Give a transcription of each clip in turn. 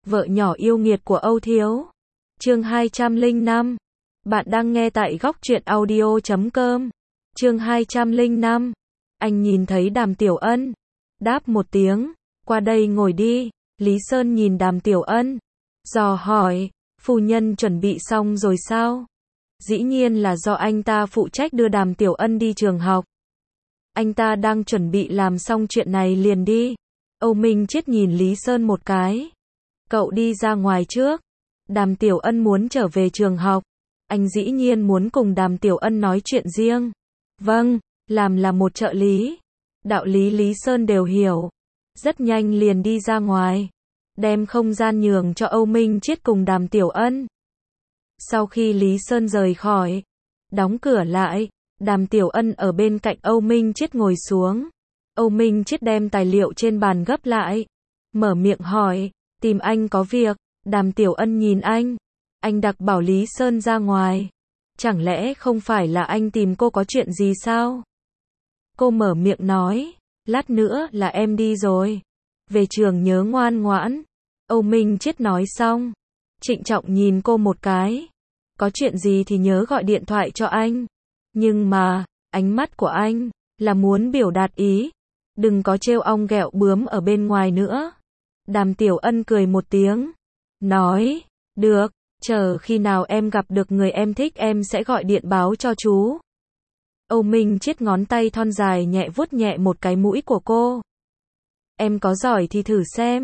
Vợ nhỏ yêu nghiệt của Âu Thiếu. Chương 205. Bạn đang nghe tại góc truyện audio.com. Chương 205. Anh nhìn thấy Đàm Tiểu Ân. Đáp một tiếng. Qua đây ngồi đi. Lý Sơn nhìn Đàm Tiểu Ân. Dò hỏi. Phu nhân chuẩn bị xong rồi sao? Dĩ nhiên là do anh ta phụ trách đưa Đàm Tiểu Ân đi trường học. Anh ta đang chuẩn bị làm xong chuyện này liền đi. Âu Minh Chiết nhìn Lý Sơn một cái. Cậu đi ra ngoài trước. Đàm Tiểu Ân muốn trở về trường học. Anh dĩ nhiên muốn cùng Đàm Tiểu Ân nói chuyện riêng. Vâng, làm là một trợ lý. Đạo lý Lý Sơn đều hiểu. Rất nhanh liền đi ra ngoài. Đem không gian nhường cho Âu Minh Chiết cùng Đàm Tiểu Ân. Sau khi Lý Sơn rời khỏi, đóng cửa lại, Đàm Tiểu Ân ở bên cạnh Âu Minh Chiết ngồi xuống. Âu Minh Chiết đem tài liệu trên bàn gấp lại. Mở miệng hỏi, tìm anh có việc. Đàm Tiểu Ân nhìn anh đặc bảo Lý Sơn ra ngoài. Chẳng lẽ không phải là anh tìm cô có chuyện gì sao? Cô mở miệng nói, lát nữa là em đi rồi. Về trường nhớ ngoan ngoãn. Âu Minh Chiết nói xong, trịnh trọng nhìn cô một cái. Có chuyện gì thì nhớ gọi điện thoại cho anh. Nhưng mà, ánh mắt của anh là muốn biểu đạt ý. Đừng có trêu ong ghẹo bướm ở bên ngoài nữa. Đàm Tiểu Ân cười một tiếng. Nói, được, chờ khi nào em gặp được người em thích em sẽ gọi điện báo cho chú. Âu Minh Chiết ngón tay thon dài nhẹ vuốt nhẹ một cái mũi của cô. Em có giỏi thì thử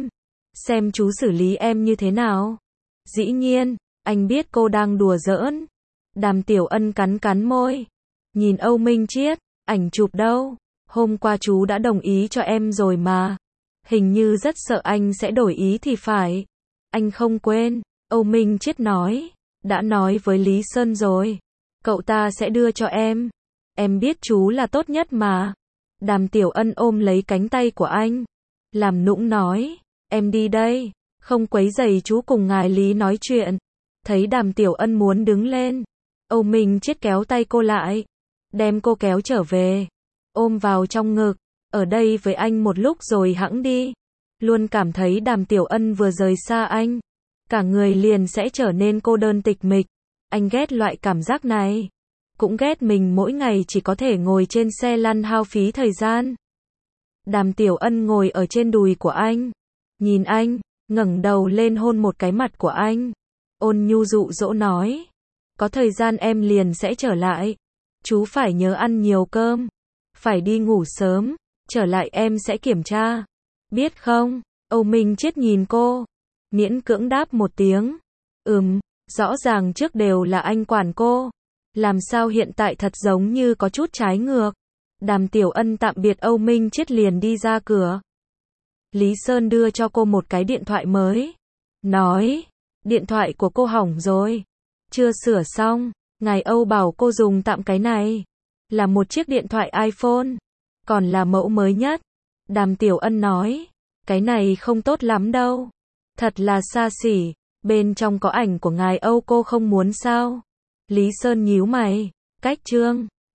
xem chú xử lý em như thế nào. Dĩ nhiên, anh biết cô đang đùa giỡn. Đàm Tiểu Ân cắn cắn môi. Nhìn Âu Minh Chiết, ảnh chụp đâu? Hôm qua chú đã đồng ý cho em rồi mà. Hình như rất sợ anh sẽ đổi ý thì phải. Anh không quên. Âu Minh Chiết nói. Đã nói với Lý Sơn rồi. Cậu ta sẽ đưa cho em. Em biết chú là tốt nhất mà. Đàm Tiểu Ân ôm lấy cánh tay của anh. Làm nũng nói. Em đi đây. Không quấy rầy chú cùng ngài Lý nói chuyện. Thấy Đàm Tiểu Ân muốn đứng lên. Âu Minh Chiết kéo tay cô lại. Đem cô kéo trở về. Ôm vào trong ngực. Ở đây với anh một lúc rồi hẵng đi. Luôn cảm thấy Đàm Tiểu Ân vừa rời xa anh. Cả người liền sẽ trở nên cô đơn tịch mịch. Anh ghét loại cảm giác này. Cũng ghét mình mỗi ngày chỉ có thể ngồi trên xe lăn hao phí thời gian. Đàm Tiểu Ân ngồi ở trên đùi của anh. Nhìn anh, ngẩng đầu lên hôn một cái mặt của anh. Ôn nhu dụ dỗ nói. Có thời gian em liền sẽ trở lại. Chú phải nhớ ăn nhiều cơm. Phải đi ngủ sớm. Trở lại em sẽ kiểm tra. Biết không? Âu Minh Chiết nhìn cô. Miễn cưỡng đáp một tiếng. Rõ ràng trước đều là anh quản cô. Làm sao hiện tại thật giống như có chút trái ngược. Đàm Tiểu Ân tạm biệt Âu Minh Chiết liền đi ra cửa. Lý Sơn đưa cho cô một cái điện thoại mới. Nói, điện thoại của cô hỏng rồi. Chưa sửa xong, ngài Âu bảo cô dùng tạm cái này. Là một chiếc điện thoại iPhone. Còn là mẫu mới nhất. Đàm Tiểu Ân nói, cái này không tốt lắm đâu. Thật là xa xỉ, bên trong có ảnh của ngài Âu cô không muốn sao? Lý Sơn nhíu mày, cách chương.